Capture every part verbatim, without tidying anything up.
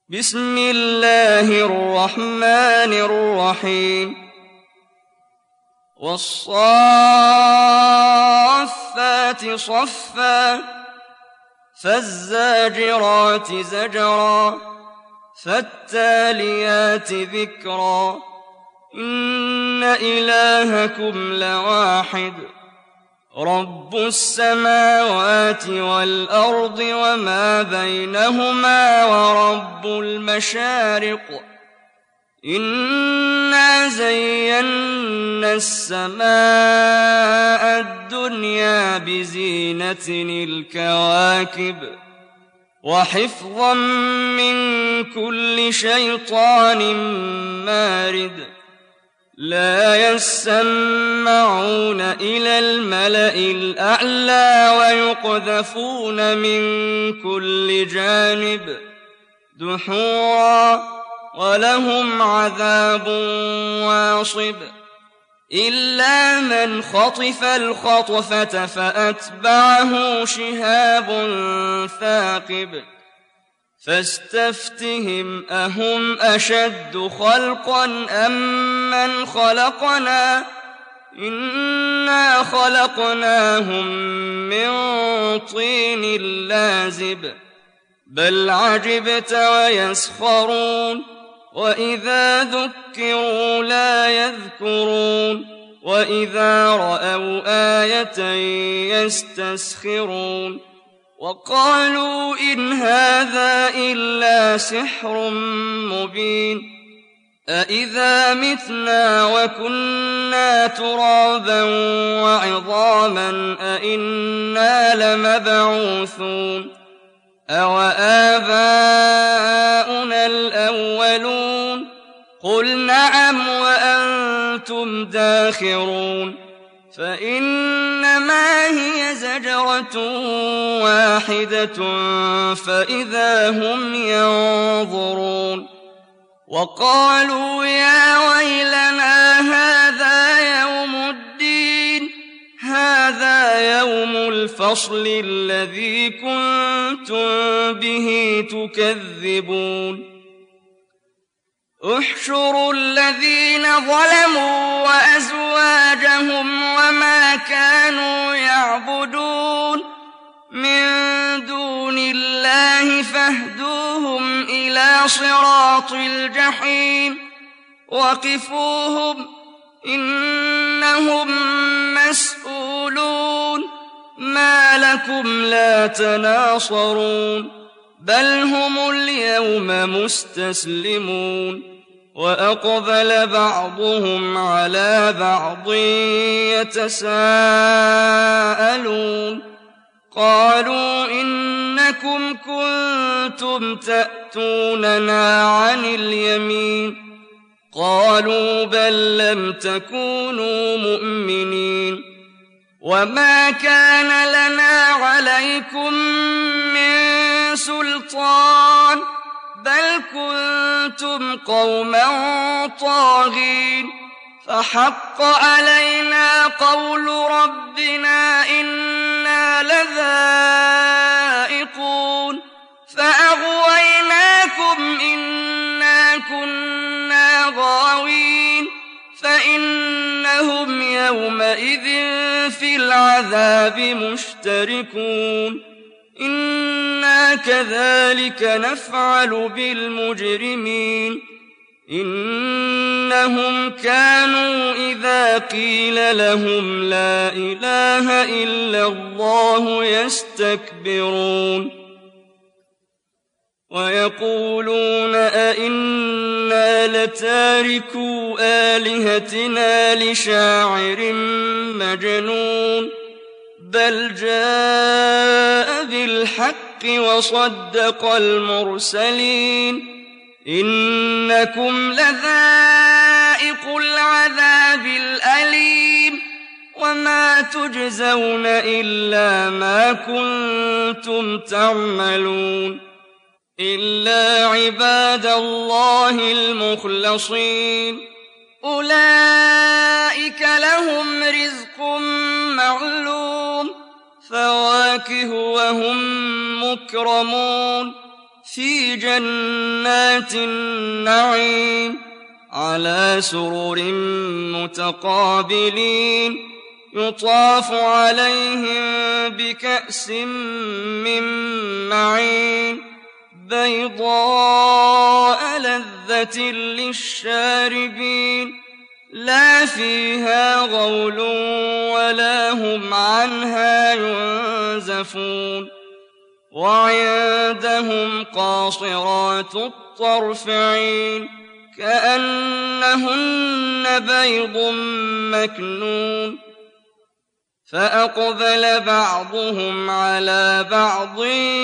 بسم الله الرحمن الرحيم والصافات صفا فالزاجرات زجرا فالتاليات ذكرا إن إلهكم لواحد رب السماوات والأرض وما بينهما ورب المشارق إنا زينا السماء الدنيا بزينة الكواكب وحفظا من كل شيطان مارد لا يسمعون إلى الملأ الأعلى ويقذفون من كل جانب دحورا ولهم عذاب واصب إلا من خطف الخطفة فأتبعه شهاب ثاقب فاستفتهم أهم أشد خلقا أم من خلقنا إنا خلقناهم من طين لازب بل عجبت ويسخرون وإذا ذكروا لا يذكرون وإذا رأوا آية يستسخرون وقالوا إن هذا إلا سحر مبين أإذا متنا وكنا ترابا وعظاما أإنا لمبعوثون أوآباؤنا الأولون قل نعم وأنتم داخرون فإنما هي زجرة واحدة فإذا هم ينظرون وقالوا يا ويلنا هذا يوم الدين هذا يوم الفصل الذي كنتم به تكذبون احشروا الذين ظلموا وأزواجهم وما كانوا يعبدون من دون الله فاهدوهم إلى صراط الجحيم وقفوهم إنهم مسؤولون ما لكم لا تناصرون بل هم اليوم مستسلمون وأقبل بعضهم على بعض يتساءلون قالوا إنكم كنتم تأتوننا عن اليمين قالوا بل لم تكونوا مؤمنين وما كان لنا عليكم من سلطان بل كنتم قوما طاغين فحق علينا قول ربنا إنا لذائقون فأغويناكم إنا كنا غاوين فإنهم يومئذ في العذاب مشتركون إنا كذلك نفعل بالمجرمين إنهم كانوا إذا قيل لهم لا إله إلا الله يستكبرون ويقولون أئنا لتاركو آلهتنا لشاعر مجنون بل جاء بالحق وصدق المرسلين إنكم لذائق العذاب الأليم وما تجزون إلا ما كنتم تعملون إلا عباد الله المخلصين أولئك لهم رزق معلوم فواكه وهم مكرمون في جنات النعيم على سرر متقابلين يطاف عليهم بكأس من معين بيضاء لذة للشاربين لا فيها غول ولا هم عنها ينزفون وعندهم قاصرات الطرف عين كأنهن بيض مكنون فأقبل بعضهم على بعض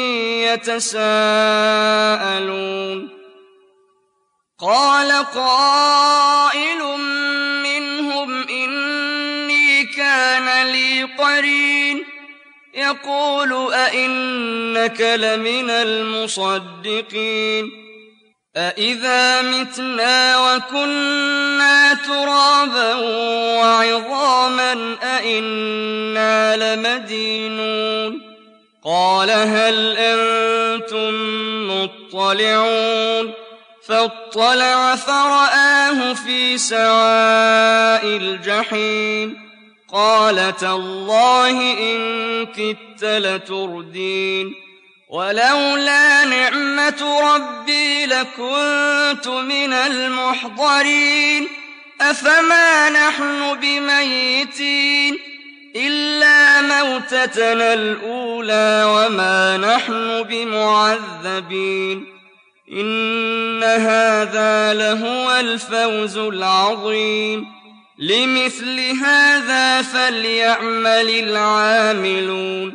يتساءلون قال قائل منهم إني كان لي قرين يقول أئنك لمن المصدقين أإذا متنا وكنا ترابا وعظاما أئنا لمدينون قال هل أنتم مطلعون فاطلع فرآه في سواء الجحيم قال تالله إن كدت لتردين ولولا نعمة ربي لكنت من المحضرين أفما نحن بميتين إلا موتتنا الأولى وما نحن بمعذبين إن هذا لهو الفوز العظيم لمثل هذا فليعمل العاملون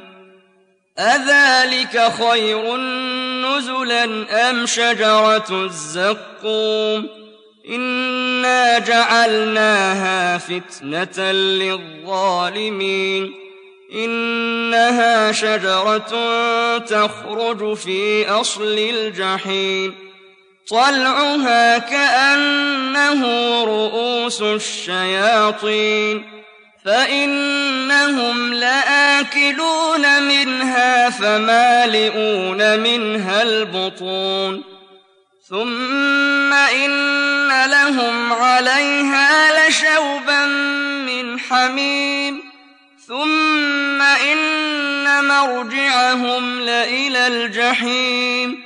أذلك خير نزلا أم شجرة الزقوم إنا جعلناها فتنة للظالمين إنها شجرة تخرج في أصل الجحيم طلعها كأنه رؤوس الشياطين فإنهم لآكلون منها فمالئون منها البطون ثم إن لهم عليها لشوبا من حميم ثم إن مرجعهم لإلى الجحيم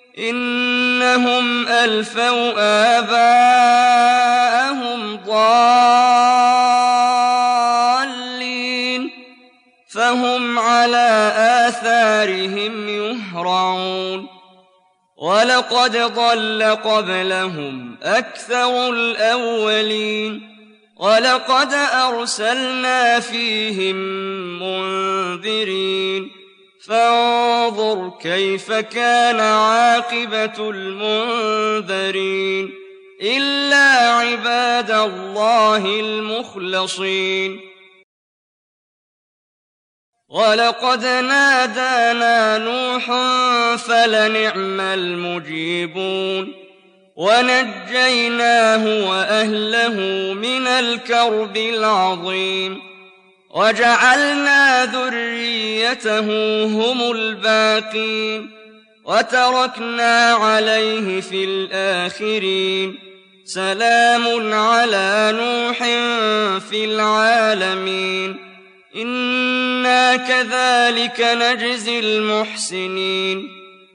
إنهم ألفوا آباءهم ضالين فهم على آثارهم يهرعون ولقد ضل قبلهم أكثر الأولين ولقد أرسلنا فيهم منذرين فانظر كيف كان عاقبة المنذرين إلا عباد الله المخلصين ولقد نادانا نوح فلنعم المجيبون ونجيناه وأهله من الكرب العظيم وجعلنا ذريته هم الباقين وتركنا عليه في الآخرين سلام على نوح في العالمين إنا كذلك نجزي المحسنين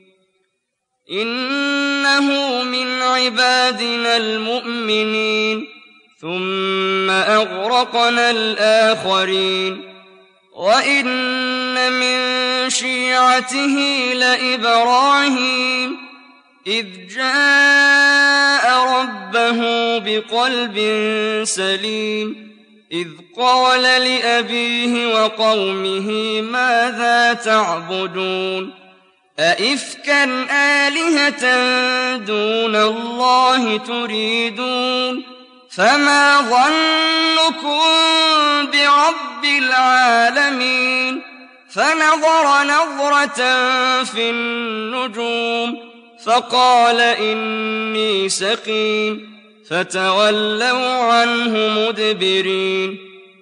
إنه من عبادنا المؤمنين ثم أغرقنا الآخرين وإن من شيعته لإبراهيم إذ جاء ربه بقلب سليم إذ قال لأبيه وقومه ماذا تعبدون أئفكا آلهة دون الله تريدون فما ظنكم برب العالمين فنظر نظرة في النجوم فقال إني سقيم فتولوا عنه مدبرين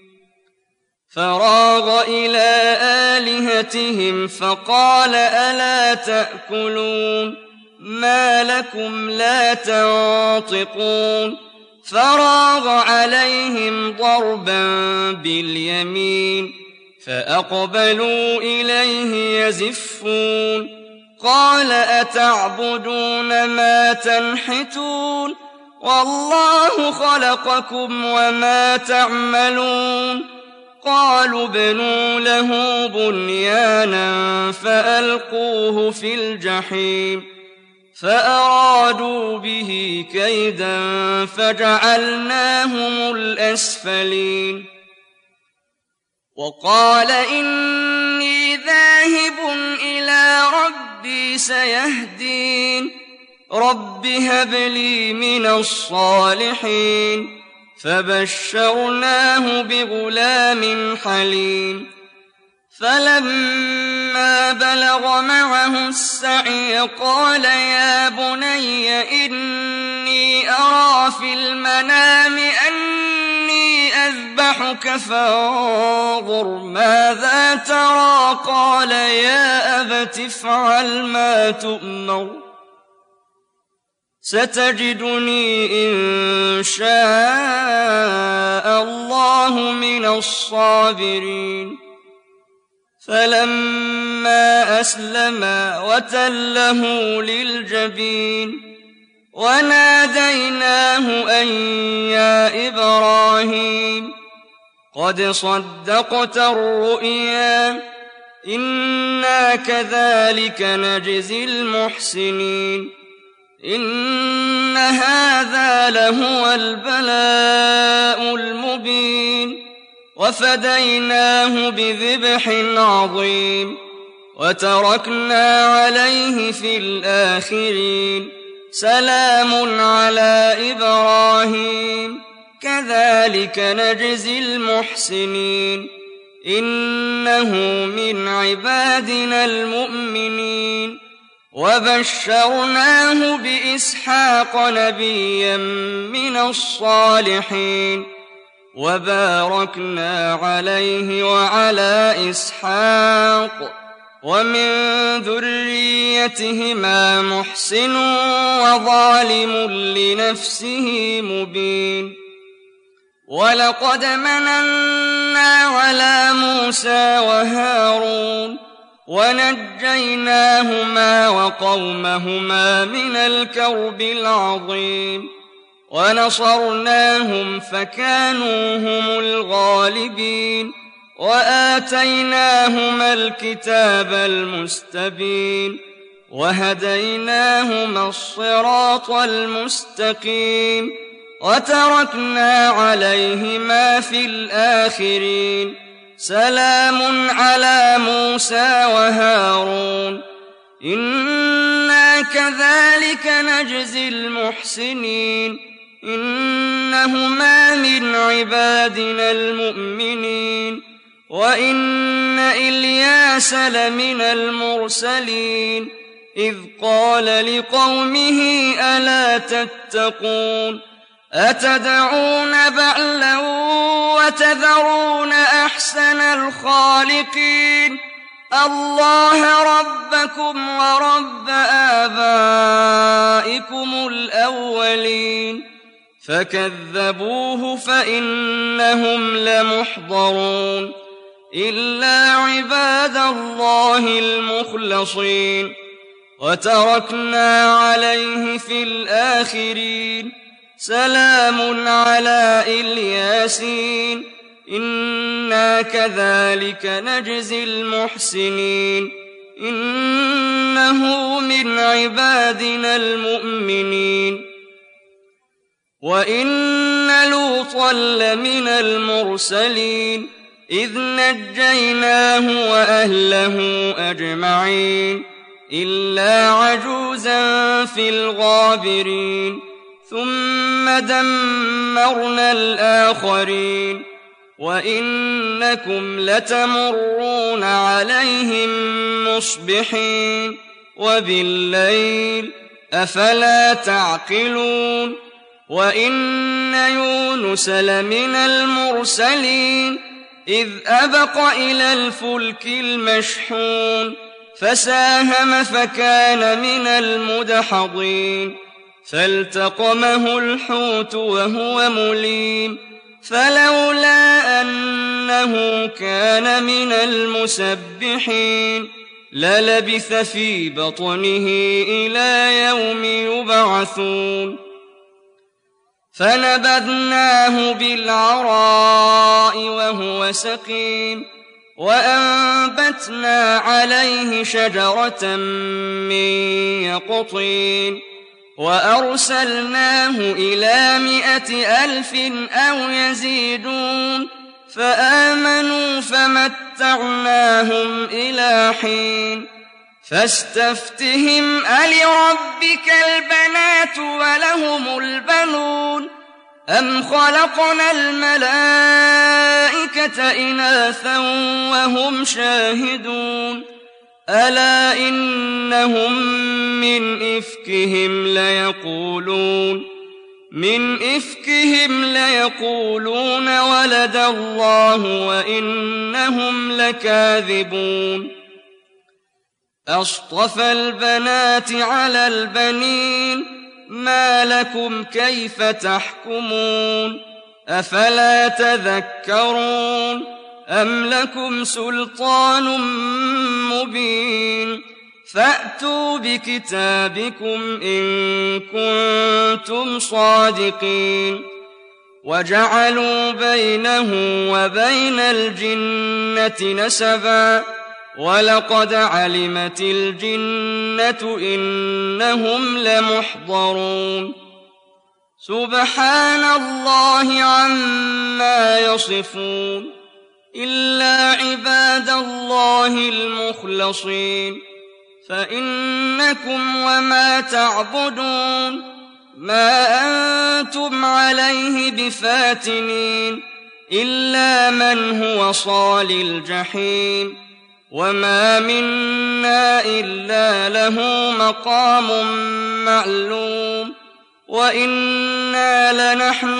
فراغ إلى آلهتهم فقال ألا تأكلون ما لكم لا تنطقون فراغ عليهم ضربا باليمين فأقبلوا إليه يزفون قال أتعبدون ما تنحتون والله خلقكم وما تعملون قالوا ابنوا له بنيانا فألقوه في الجحيم فأرادوا به كيدا فجعلناهم الأسفلين وقال إني ذاهب إلى ربي سيهدين رب هب لي من الصالحين فبشرناه بغلام حليم فلما بلغ معه السعي قال يا بني إني أرى في المنام أني أذبحك فانظر ماذا ترى قال يا أبت افعل ما تؤمر ستجدني إن شاء الله من الصابرين فلما أسلما وتله للجبين وناديناه أن يا إبراهيم قد صدقت الرؤيا إنا كذلك نجزي المحسنين إن هذا لهو البلاء المبين وفديناه بذبح عظيم وتركنا عليه في الآخرين سلام على إبراهيم كذلك نجزي المحسنين إنه من عبادنا المؤمنين وبشرناه بإسحاق نبيا من الصالحين وباركنا عليه وعلى إسحاق ومن ذريتهما محسن وظالم لنفسه مبين ولقد مننا على موسى وهارون ونجيناهما وقومهما من الكرب العظيم ونصرناهم فكانوا هم الغالبين وآتيناهما الكتاب المستبين وهديناهما الصراط المستقيم وتركنا عليهما في الآخرين سلام على موسى وهارون إنا كذلك نجزي المحسنين إنهما من عبادنا المؤمنين وإن إلياس لمن المرسلين إذ قال لقومه ألا تتقون أتدعون بعلا وتذرون أحسن الخالقين الله ربكم ورب آبائكم الأولين فكذبوه فإنهم لمحضرون إلا عباد الله المخلصين وتركنا عليه في الآخرين سلام على الياسين إنا كذلك نجزي المحسنين إنه من عبادنا المؤمنين وإن لوطا لمن المرسلين إذ نجيناه وأهله أجمعين إلا عجوزا في الغابرين ثم دمرنا الآخرين وإنكم لتمرون عليهم مصبحين وبالليل أفلا تعقلون وإن يونس لمن المرسلين إذ أبق إلى الفلك المشحون فساهم فكان من المدحضين فالتقمه الحوت وهو مليم فلولا أنه كان من المسبحين للبث في بطنه إلى يوم يبعثون فنبذناه بالعراء وهو سقيم وأنبتنا عليه شجرة من يقطين وأرسلناه إلى مائة ألف أو يزيدون فآمنوا فمتعناهم إلى حين فاستفتهم ألربك البنات ولهم البنون أم خلقنا الملائكة إناثا وهم شاهدون ألا إنهم من إفكهم ليقولون من إفكهم ليقولون ولد الله وإنهم لكاذبون أصطفى البنات على البنين ما لكم كيف تحكمون أفلا تذكرون أم لكم سلطان مبين فأتوا بكتابكم إن كنتم صادقين وجعلوا بينه وبين الجنة نسبا ولقد علمت الجنة إنهم لمحضرون سبحان الله عما يصفون إلا عباد الله المخلصين فإنكم وما تعبدون ما أنتم عليه بفاتنين إلا من هو صال الجحيم وما منا إلا له مقام معلوم وإنا لنحن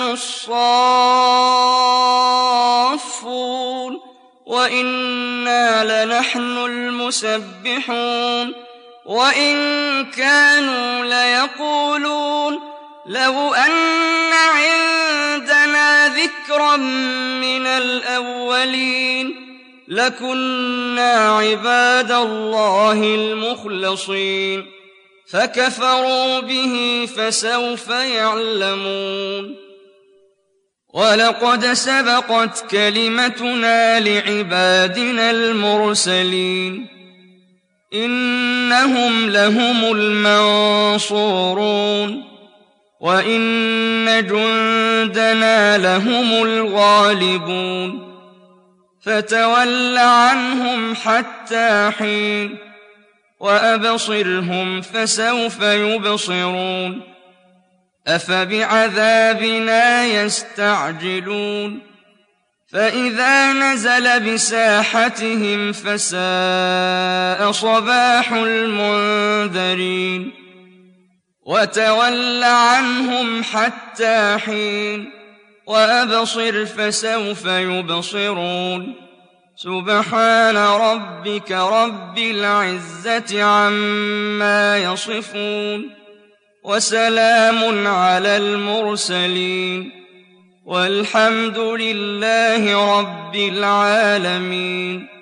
الصافون وإنا لنحن المسبحون وإن كانوا ليقولون لو أن عندنا ذكرا من الأولين لكنا عباد الله المخلصين فكفروا به فسوف يعلمون ولقد سبقت كلمتنا لعبادنا المرسلين إنهم لهم المنصورون وإن جندنا لهم الغالبون فتول عنهم حتى حين وأبصرهم فسوف يبصرون أفبعذابنا يستعجلون فإذا نزل بساحتهم فساء صباح المنذرين وتول عنهم حتى حين وأبصر فسوف يبصرون سبحان ربك رب العزة عما يصفون وسلام على المرسلين والحمد لله رب العالمين.